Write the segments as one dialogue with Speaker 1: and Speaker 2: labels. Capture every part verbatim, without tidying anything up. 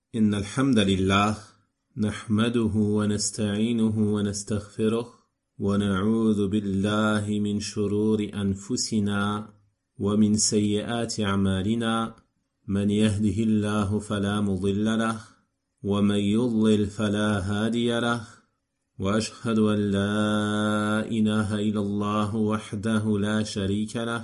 Speaker 1: إن الحمد لله نحمده ونستعينه ونستغفره ونعوذ بالله من شرور أنفسنا ومن سيئات أعمالنا من يهده الله فلا مضل له ومن يضلل فلا هادي له وأشهد أن لا إله إلا الله وحده لا شريك له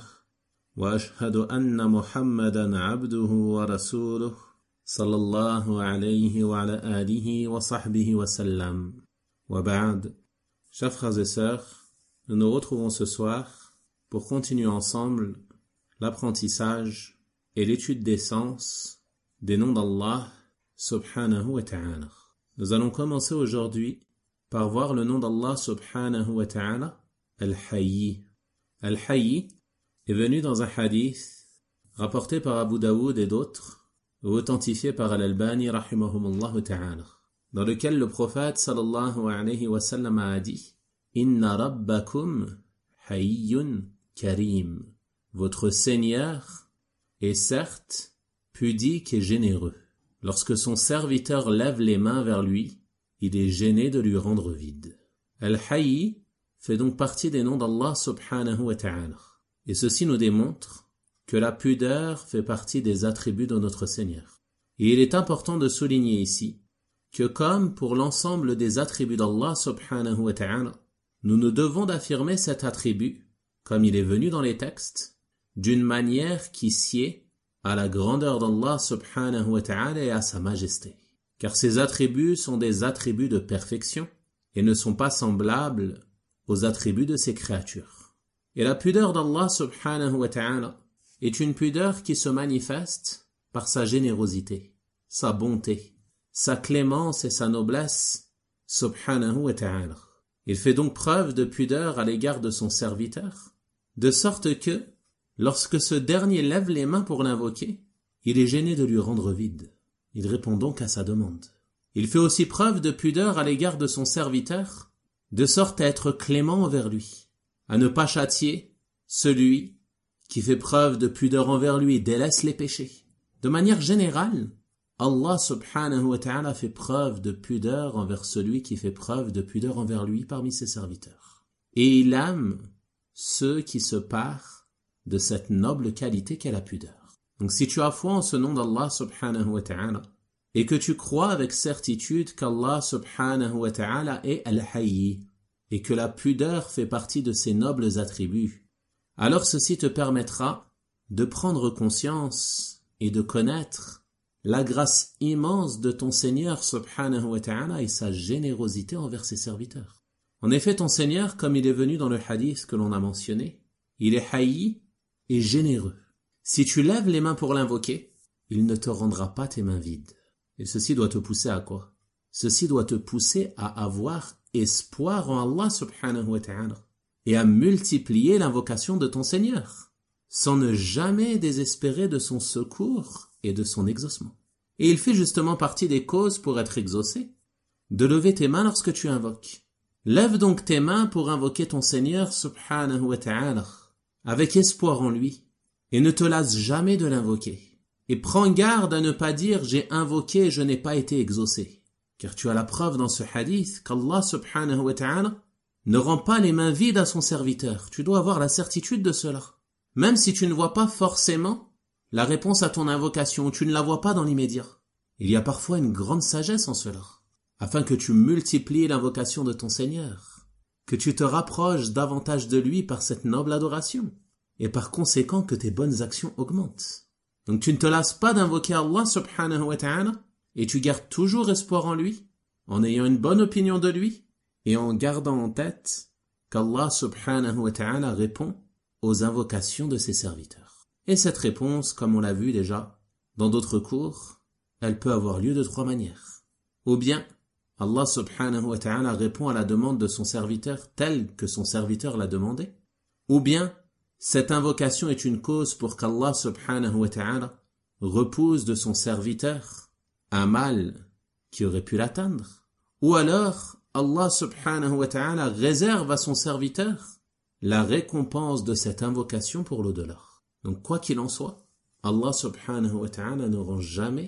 Speaker 1: وأشهد أن محمدا عبده ورسوله صلى الله عليه وعلى آله وصحبه وسلم وبعد. Chers frères et sœurs, nous nous retrouvons ce soir pour continuer ensemble l'apprentissage et l'étude des sens des noms d'Allah subhanahu wa ta'ala. Nous allons commencer aujourd'hui par voir le nom d'Allah subhanahu wa ta'ala, Al-Hayy. Al-Hayy est venu dans un hadith rapporté par Abu Daoud et d'autres, authentifié par Al-Albani rahimahumullah ta'ala, dans lequel le prophète sallallahu alayhi wa sallam a dit: Inna rabbakum hayyun karim. Votre Seigneur est certes pudique et généreux. Lorsque son serviteur lève les mains vers lui, il est gêné de lui rendre vide. Al-Hayy fait donc partie des noms d'Allah subhanahu wa ta'ala. Et ceci nous démontre que la pudeur fait partie des attributs de notre Seigneur. Et il est important de souligner ici que comme pour l'ensemble des attributs d'Allah subhanahu wa ta'ala, nous nous devons d'affirmer cet attribut, comme il est venu dans les textes, d'une manière qui sied à la grandeur d'Allah subhanahu wa ta'ala et à sa majesté. Car ces attributs sont des attributs de perfection et ne sont pas semblables aux attributs de ses créatures. Et la pudeur d'Allah subhanahu wa ta'ala est une pudeur qui se manifeste par sa générosité, sa bonté, sa clémence et sa noblesse, subhanahu wa ta'ala. Il fait donc preuve de pudeur à l'égard de son serviteur, de sorte que, lorsque ce dernier lève les mains pour l'invoquer, il est gêné de lui rendre vide. Il répond donc à sa demande. Il fait aussi preuve de pudeur à l'égard de son serviteur, de sorte à être clément envers lui, à ne pas châtier celui qui fait preuve de pudeur envers lui et délaisse les péchés. De manière générale, Allah subhanahu wa ta'ala fait preuve de pudeur envers celui qui fait preuve de pudeur envers lui parmi ses serviteurs. Et il aime ceux qui se parent de cette noble qualité qu'est la pudeur. Donc si tu as foi en ce nom d'Allah subhanahu wa ta'ala et que tu crois avec certitude qu'Allah subhanahu wa ta'ala est Al-Hayy et que la pudeur fait partie de ses nobles attributs, alors ceci te permettra de prendre conscience et de connaître la grâce immense de ton Seigneur subhanahu wa ta'ala et sa générosité envers ses serviteurs. En effet, ton Seigneur, comme il est venu dans le hadith que l'on a mentionné, il est Hayy et généreux. Si tu lèves les mains pour l'invoquer, il ne te rendra pas tes mains vides. Et ceci doit te pousser à quoi? Ceci doit te pousser à avoir espoir en Allah subhanahu wa ta'ala et à multiplier l'invocation de ton Seigneur, sans ne jamais désespérer de son secours et de son exaucement. Et il fait justement partie des causes pour être exaucé, de lever tes mains lorsque tu invoques. Lève donc tes mains pour invoquer ton Seigneur subhanahu wa ta'ala, avec espoir en lui, et ne te lasse jamais de l'invoquer. Et prends garde à ne pas dire « j'ai invoqué et je n'ai pas été exaucé ». Car tu as la preuve dans ce hadith qu'Allah subhanahu wa ta'ala ne rend pas les mains vides à son serviteur. Tu dois avoir la certitude de cela. Même si tu ne vois pas forcément la réponse à ton invocation, tu ne la vois pas dans l'immédiat. Il y a parfois une grande sagesse en cela, afin que tu multiplies l'invocation de ton Seigneur, que tu te rapproches davantage de lui par cette noble adoration, et par conséquent que tes bonnes actions augmentent. Donc tu ne te lasses pas d'invoquer Allah subhanahu wa ta'ala, et tu gardes toujours espoir en lui, en ayant une bonne opinion de lui, et en gardant en tête qu'Allah subhanahu wa ta'ala répond aux invocations de ses serviteurs. Et cette réponse, comme on l'a vu déjà dans d'autres cours, elle peut avoir lieu de trois manières. Ou bien, Allah subhanahu wa ta'ala répond à la demande de son serviteur telle que son serviteur l'a demandé. Ou bien, cette invocation est une cause pour qu'Allah subhanahu wa ta'ala repousse de son serviteur un mal qui aurait pu l'atteindre. Ou alors, Allah subhanahu wa ta'ala réserve à son serviteur la récompense de cette invocation pour l'au-delà. Donc quoi qu'il en soit, Allah subhanahu wa ta'ala ne rend jamais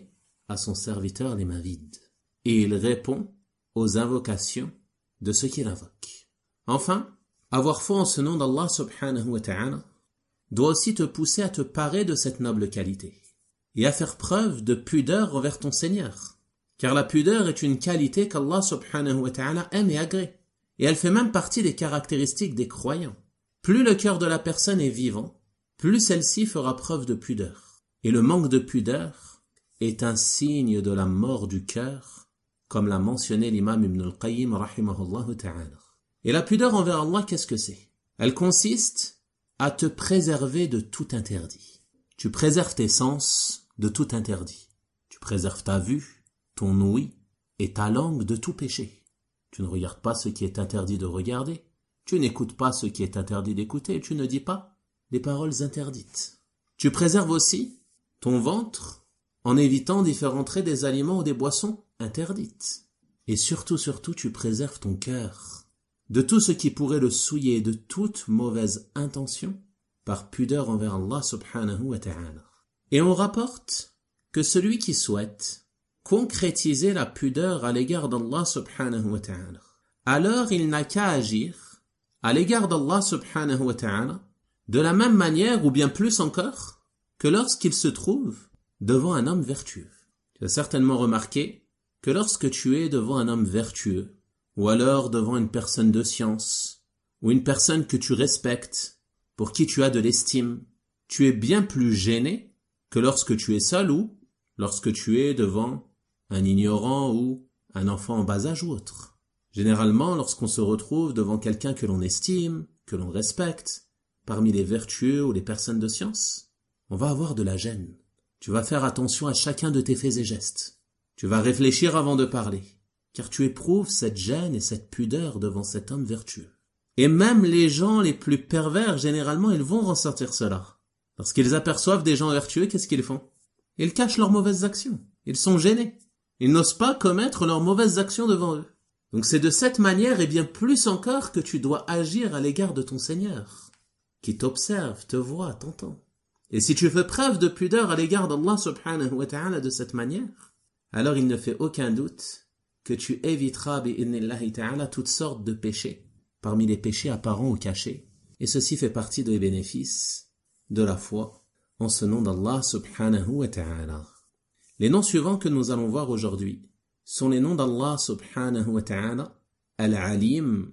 Speaker 1: à son serviteur les mains vides, et il répond aux invocations de ceux qui l'invoquent. Enfin, avoir foi en ce nom d'Allah subhanahu wa ta'ala doit aussi te pousser à te parer de cette noble qualité et à faire preuve de pudeur envers ton Seigneur. Car la pudeur est une qualité qu'Allah subhanahu wa ta'ala aime et agrée. Et elle fait même partie des caractéristiques des croyants. Plus le cœur de la personne est vivant, plus celle-ci fera preuve de pudeur. Et le manque de pudeur est un signe de la mort du cœur, comme l'a mentionné l'imam Ibn al-Qayyim rahimahullah ta'ala. Et la pudeur envers Allah, qu'est-ce que c'est? Elle consiste à te préserver de tout interdit. Tu préserves tes sens de tout interdit. Tu préserves ta vue, ton ouïe et ta langue de tout péché. Tu ne regardes pas ce qui est interdit de regarder. Tu n'écoutes pas ce qui est interdit d'écouter. Tu ne dis pas les paroles interdites. Tu préserves aussi ton ventre en évitant d'y faire entrer des aliments ou des boissons interdites. Et surtout, surtout, tu préserves ton cœur de tout ce qui pourrait le souiller, de toute mauvaise intention, par pudeur envers Allah subhanahu wa ta'ala. Et on rapporte que celui qui souhaite concrétiser la pudeur à l'égard d'Allah subhanahu wa ta'ala, alors il n'a qu'à agir à l'égard d'Allah subhanahu wa ta'ala de la même manière ou bien plus encore que lorsqu'il se trouve devant un homme vertueux. Tu as certainement remarqué que lorsque tu es devant un homme vertueux, ou alors devant une personne de science, ou une personne que tu respectes, pour qui tu as de l'estime, tu es bien plus gêné que lorsque tu es seul ou lorsque tu es devant un ignorant ou un enfant en bas âge ou autre. Généralement, lorsqu'on se retrouve devant quelqu'un que l'on estime, que l'on respecte, parmi les vertueux ou les personnes de science, on va avoir de la gêne. Tu vas faire attention à chacun de tes faits et gestes. Tu vas réfléchir avant de parler, car tu éprouves cette gêne et cette pudeur devant cet homme vertueux. Et même les gens les plus pervers, généralement, ils vont ressentir cela. Lorsqu'ils aperçoivent des gens vertueux, qu'est-ce qu'ils font? Ils cachent leurs mauvaises actions. Ils sont gênés. Ils n'osent pas commettre leurs mauvaises actions devant eux. Donc c'est de cette manière, et bien plus encore, que tu dois agir à l'égard de ton Seigneur, qui t'observe, te voit, t'entend. Et si tu fais preuve de pudeur à l'égard d'Allah subhanahu wa ta'ala de cette manière, alors il ne fait aucun doute que tu éviteras bi'idhnillahi ta'ala toutes sortes de péchés, parmi les péchés apparents ou cachés. Et ceci fait partie des bénéfices de la foi en ce nom d'Allah subhanahu wa ta'ala. Les noms suivants que nous allons voir aujourd'hui sont les noms d'Allah subhanahu wa ta'ala, Al-Alim,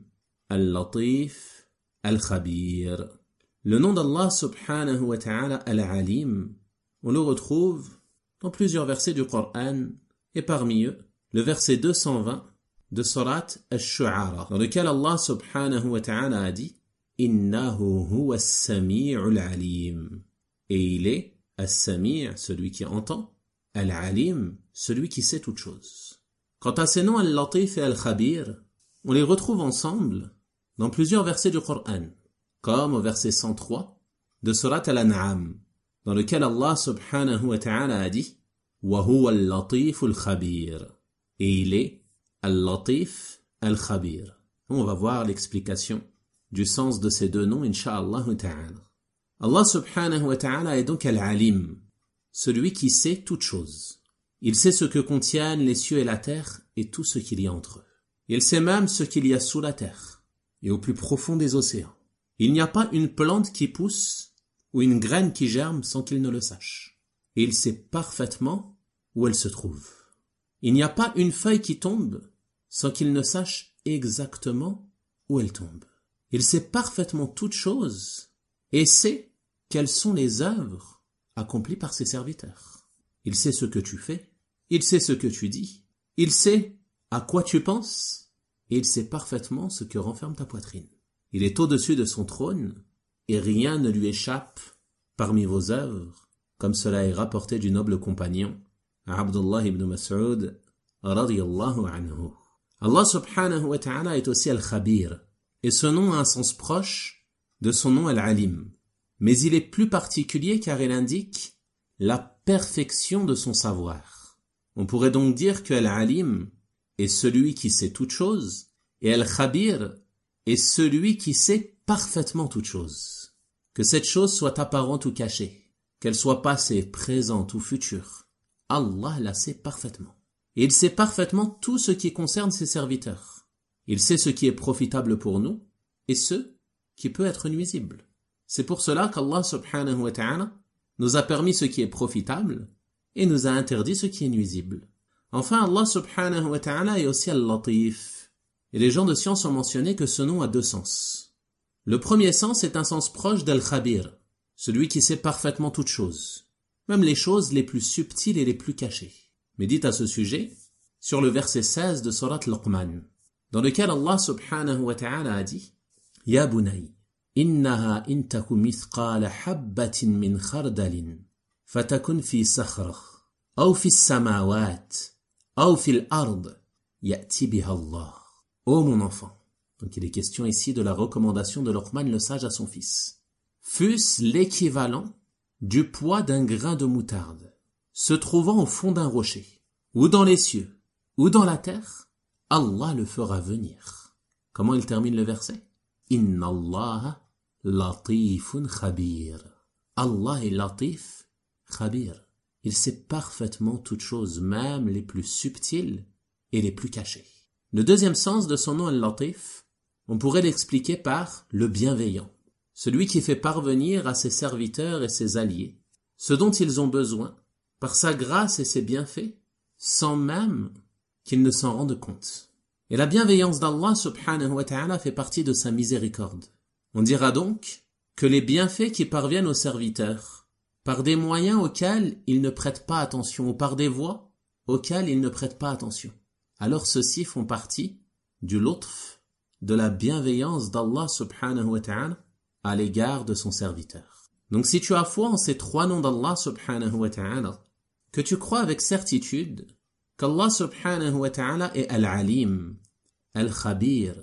Speaker 1: Al-Latif, Al-Khabir. Le nom d'Allah subhanahu wa ta'ala, Al-Alim, on le retrouve dans plusieurs versets du Coran, et parmi eux, le verset deux cent vingt de Surat Ash-Shu'ara, dans lequel Allah subhanahu wa ta'ala a dit « Innahu huwa as-sami'ul alim » et il est As-Sami', celui qui entend, Al-Alim, celui qui sait toutes choses. Quant à ces noms Al-Latif et Al-Khabir, on les retrouve ensemble dans plusieurs versets du Coran, comme au verset cent trois de Surat Al-An'am, dans lequel Allah subhanahu wa ta'ala a dit « Wa huwa al-Latif al-Khabir » et il est Al-Latif Al-Khabir. On va voir l'explication du sens de ces deux noms, incha'Allah ta'ala. Allah subhanahu wa ta'ala est donc Al-Alim, celui qui sait toutes choses. Il sait ce que contiennent les cieux et la terre et tout ce qu'il y a entre eux. Il sait même ce qu'il y a sous la terre et au plus profond des océans. Il n'y a pas une plante qui pousse ou une graine qui germe sans qu'il ne le sache. Et il sait parfaitement où elle se trouve. Il n'y a pas une feuille qui tombe sans qu'il ne sache exactement où elle tombe. Il sait parfaitement toutes choses et sait quelles sont les œuvres accomplies par ses serviteurs. Il sait ce que tu fais, il sait ce que tu dis, il sait à quoi tu penses et il sait parfaitement ce que renferme ta poitrine. Il est au-dessus de son trône et rien ne lui échappe parmi vos œuvres, comme cela est rapporté du noble compagnon Abdullah ibn Mas'ud radiyallahu anhu. Allah subhanahu wa ta'ala est aussi Al-Khabir et ce nom a un sens proche de son nom Al-Alim. Mais il est plus particulier car il indique la perfection de son savoir. On pourrait donc dire que Al-Alim est celui qui sait toutes choses et Al-Khabir est celui qui sait parfaitement toutes choses. Que cette chose soit apparente ou cachée, qu'elle soit passée, présente ou future, Allah la sait parfaitement. Et il sait parfaitement tout ce qui concerne ses serviteurs. Il sait ce qui est profitable pour nous et ce qui peut être nuisible. C'est pour cela qu'Allah subhanahu wa ta'ala nous a permis ce qui est profitable et nous a interdit ce qui est nuisible. Enfin, Allah subhanahu wa ta'ala est aussi Al-Latif. Et les gens de science ont mentionné que ce nom a deux sens. Le premier sens est un sens proche d'Al-Khabir, celui qui sait parfaitement toutes choses, même les choses les plus subtiles et les plus cachées. Médite à ce sujet sur le verset seize de Surat Luqman, dans lequel Allah subhanahu wa ta'ala a dit « Ya bunay, innaha intaku mithqala habbatin min khardalin, fatakun fi sakhrah, aw fi samawat, aw fil ard, ya'ti biha Allah. » Ô mon enfant. Donc il est question ici de la recommandation de Luqman le sage à son fils. Fût-ce l'équivalent du poids d'un grain de moutarde, se trouvant au fond d'un rocher, ou dans les cieux, ou dans la terre, Allah le fera venir. Comment il termine le verset? Inna Allah latifun khabir. Allah est latif, khabir. Il sait parfaitement toutes choses, même les plus subtiles et les plus cachées. Le deuxième sens de son nom Al-Latif, on pourrait l'expliquer par le bienveillant, celui qui fait parvenir à ses serviteurs et ses alliés ce dont ils ont besoin par sa grâce et ses bienfaits, sans même qu'ils ne s'en rendent compte. Et la bienveillance d'Allah subhanahu wa ta'ala fait partie de sa miséricorde. On dira donc que les bienfaits qui parviennent aux serviteurs par des moyens auxquels ils ne prêtent pas attention ou par des voies auxquelles ils ne prêtent pas attention, alors ceux-ci font partie du lutf, de la bienveillance d'Allah subhanahu wa ta'ala à l'égard de son serviteur. Donc si tu as foi en ces trois noms d'Allah subhanahu wa ta'ala, que tu crois avec certitude qu'Allah subhanahu wa ta'ala est Al-Alim, Al-Khabir,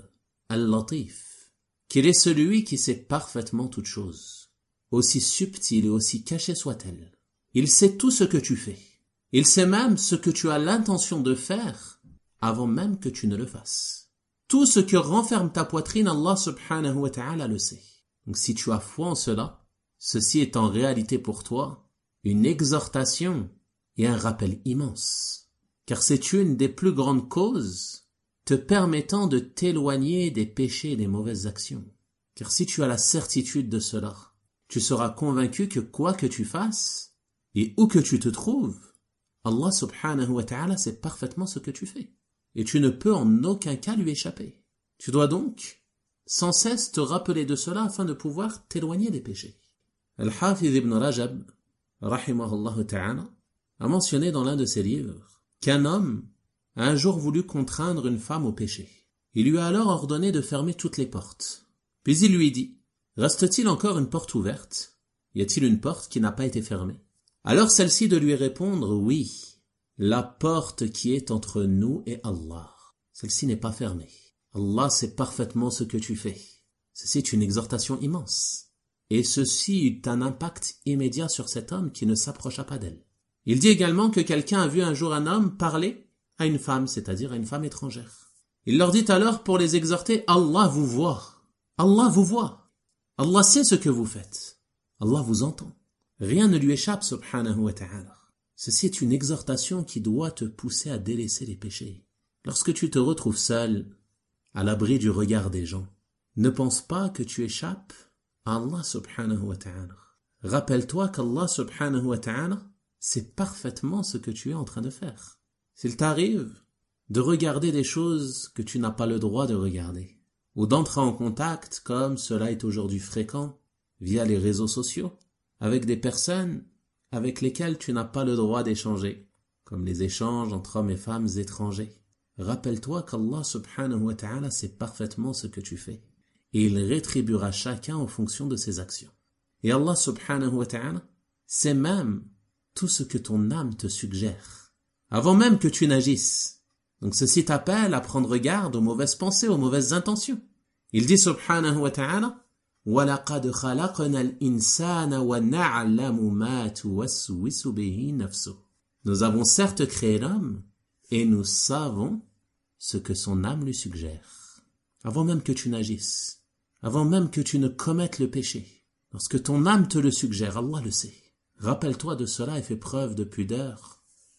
Speaker 1: Al-Latif, qu'il est celui qui sait parfaitement toutes choses, aussi subtile et aussi cachée soit-elle. Il sait tout ce que tu fais. Il sait même ce que tu as l'intention de faire avant même que tu ne le fasses. Tout ce que renferme ta poitrine, Allah subhanahu wa ta'ala le sait. Donc si tu as foi en cela, ceci est en réalité pour toi une exhortation et un rappel immense. Car c'est une des plus grandes causes te permettant de t'éloigner des péchés et des mauvaises actions. Car si tu as la certitude de cela, tu seras convaincu que quoi que tu fasses et où que tu te trouves, Allah subhanahu wa ta'ala sait parfaitement ce que tu fais. Et tu ne peux en aucun cas lui échapper. Tu dois donc sans cesse te rappeler de cela afin de pouvoir t'éloigner des péchés. Al-Hafiz ibn Rajab, rahimahullah ta'ala, a mentionné dans l'un de ses livres qu'un homme a un jour voulu contraindre une femme au péché. Il lui a alors ordonné de fermer toutes les portes. Puis il lui dit, reste-t-il encore une porte ouverte? Y a-t-il une porte qui n'a pas été fermée? Alors celle-ci de lui répondre, oui. La porte qui est entre nous et Allah. Celle-ci n'est pas fermée. Allah sait parfaitement ce que tu fais. Ceci est une exhortation immense. Et ceci eut un impact immédiat sur cet homme qui ne s'approcha pas d'elle. Il dit également que quelqu'un a vu un jour un homme parler à une femme, c'est-à-dire à une femme étrangère. Il leur dit alors pour les exhorter, Allah vous voit. Allah vous voit. Allah sait ce que vous faites. Allah vous entend. Rien ne lui échappe, subhanahu wa ta'ala. Ceci est une exhortation qui doit te pousser à délaisser les péchés. Lorsque tu te retrouves seul, à l'abri du regard des gens, ne pense pas que tu échappes à Allah subhanahu wa ta'ala. Rappelle-toi qu'Allah subhanahu wa ta'ala sait parfaitement ce que tu es en train de faire. S'il t'arrive de regarder des choses que tu n'as pas le droit de regarder, ou d'entrer en contact, comme cela est aujourd'hui fréquent, via les réseaux sociaux, avec des personnes avec lesquels tu n'as pas le droit d'échanger, comme les échanges entre hommes et femmes étrangers. Rappelle-toi qu'Allah subhanahu wa ta'ala sait parfaitement ce que tu fais, et il rétribuera chacun en fonction de ses actions. Et Allah subhanahu wa ta'ala sait même tout ce que ton âme te suggère, avant même que tu n'agisses. Donc ceci t'appelle à prendre garde aux mauvaises pensées, aux mauvaises intentions. Il dit subhanahu wa ta'ala, وَلَقَدْ خَلَقْنَا الْإِنسَانَ وَنَعْلَمُ مَا تُوَسْوِسُ بِهِ نَفْسُهُ. Nous avons certes créé l'homme, et nous savons ce que son âme lui suggère. Avant même que tu n'agisses, avant même que tu ne commettes le péché, lorsque ton âme te le suggère, Allah le sait. Rappelle-toi de cela et fais preuve de pudeur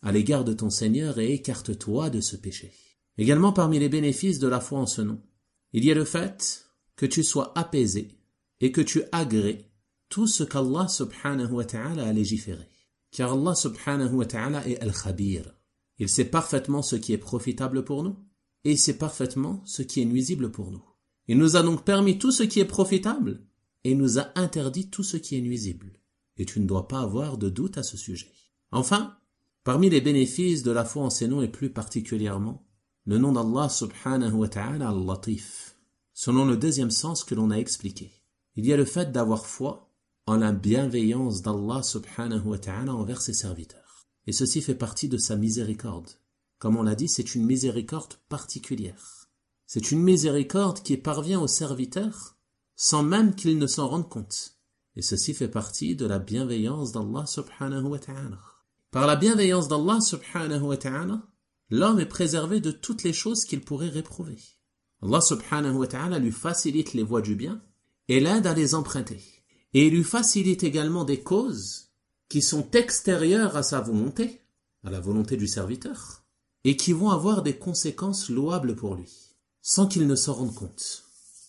Speaker 1: à l'égard de ton Seigneur et écarte-toi de ce péché. Également parmi les bénéfices de la foi en ce nom, il y a le fait que tu sois apaisé et que tu agrées tout ce qu'Allah subhanahu wa ta'ala a légiféré. Car Allah subhanahu wa ta'ala est Al-Khabir. Il sait parfaitement ce qui est profitable pour nous et il sait parfaitement ce qui est nuisible pour nous. Il nous a donc permis tout ce qui est profitable et il nous a interdit tout ce qui est nuisible. Et tu ne dois pas avoir de doute à ce sujet. Enfin, parmi les bénéfices de la foi en ces noms et plus particulièrement, le nom d'Allah subhanahu wa ta'ala Al-Latif, selon le deuxième sens que l'on a expliqué. Il y a le fait d'avoir foi en la bienveillance d'Allah subhanahu wa ta'ala envers ses serviteurs. Et ceci fait partie de sa miséricorde. Comme on l'a dit, c'est une miséricorde particulière. C'est une miséricorde qui parvient aux serviteurs sans même qu'ils ne s'en rendent compte. Et ceci fait partie de la bienveillance d'Allah subhanahu wa ta'ala. Par la bienveillance d'Allah subhanahu wa ta'ala, l'homme est préservé de toutes les choses qu'il pourrait réprouver. Allah subhanahu wa ta'ala lui facilite les voies du bien et l'aide à les emprunter. Et il lui facilite également des causes qui sont extérieures à sa volonté, à la volonté du serviteur, et qui vont avoir des conséquences louables pour lui, sans qu'il ne s'en rende compte.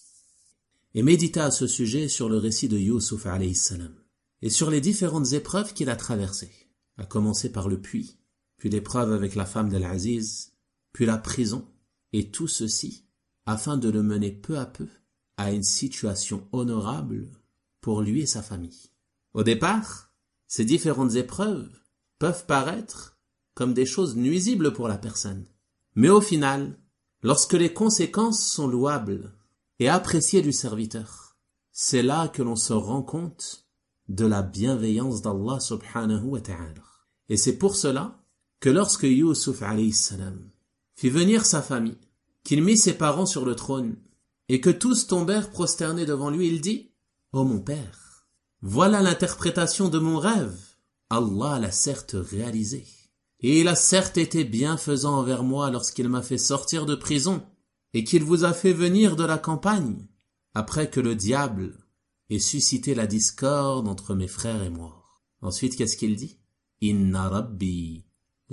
Speaker 1: Et méditez à ce sujet sur le récit de Youssouf alayhi salam, et sur les différentes épreuves qu'il a traversées, à commencer par le puits, puis l'épreuve avec la femme d'Al-Aziz, puis la prison, et tout ceci afin de le mener peu à peu à une situation honorable pour lui et sa famille. Au départ, ces différentes épreuves peuvent paraître comme des choses nuisibles pour la personne. Mais au final, lorsque les conséquences sont louables et appréciées du serviteur, c'est là que l'on se rend compte de la bienveillance d'Allah subhanahu wa ta'ala. Et c'est pour cela que lorsque Youssouf alayhi salam fit venir sa famille, qu'il mit ses parents sur le trône, et que tous tombèrent prosternés devant lui, il dit: « Ô mon père, voilà l'interprétation de mon rêve. Allah l'a certes réalisé, et il a certes été bienfaisant envers moi lorsqu'il m'a fait sortir de prison, et qu'il vous a fait venir de la campagne, après que le diable ait suscité la discorde entre mes frères et moi. » Ensuite, qu'est-ce qu'il dit? « Inna Rabbi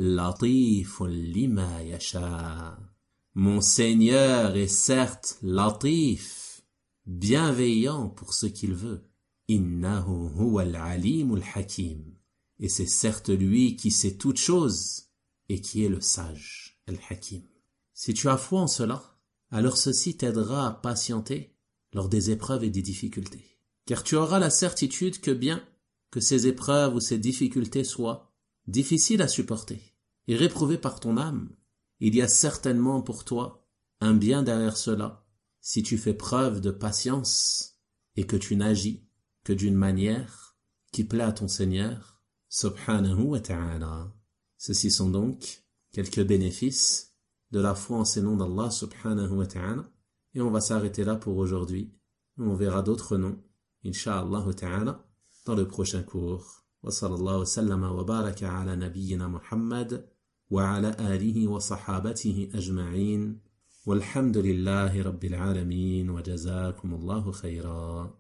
Speaker 1: latifun lima yasha. » Mon Seigneur est certes latif, bienveillant pour ce qu'il veut. Innahu huwal alimul hakim. Et c'est certes lui qui sait toutes choses et qui est le sage, al-hakim. Si tu as foi en cela, alors ceci t'aidera à patienter lors des épreuves et des difficultés. Car tu auras la certitude que bien que ces épreuves ou ces difficultés soient difficiles à supporter et réprouvées par ton âme, il y a certainement pour toi un bien derrière cela si tu fais preuve de patience et que tu n'agis que d'une manière qui plaît à ton Seigneur subhanahu wa ta'ala. Ceci sont donc quelques bénéfices de la foi en ces noms d'Allah subhanahu wa ta'ala, et on va s'arrêter là pour aujourd'hui. On verra d'autres noms insha'Allah ta'ala dans le prochain cours. Wa sallallahu sallama wa baraka ala nabiyyina Muhammad وعلى آله وصحابته أجمعين والحمد لله رب العالمين وجزاكم الله خيرا.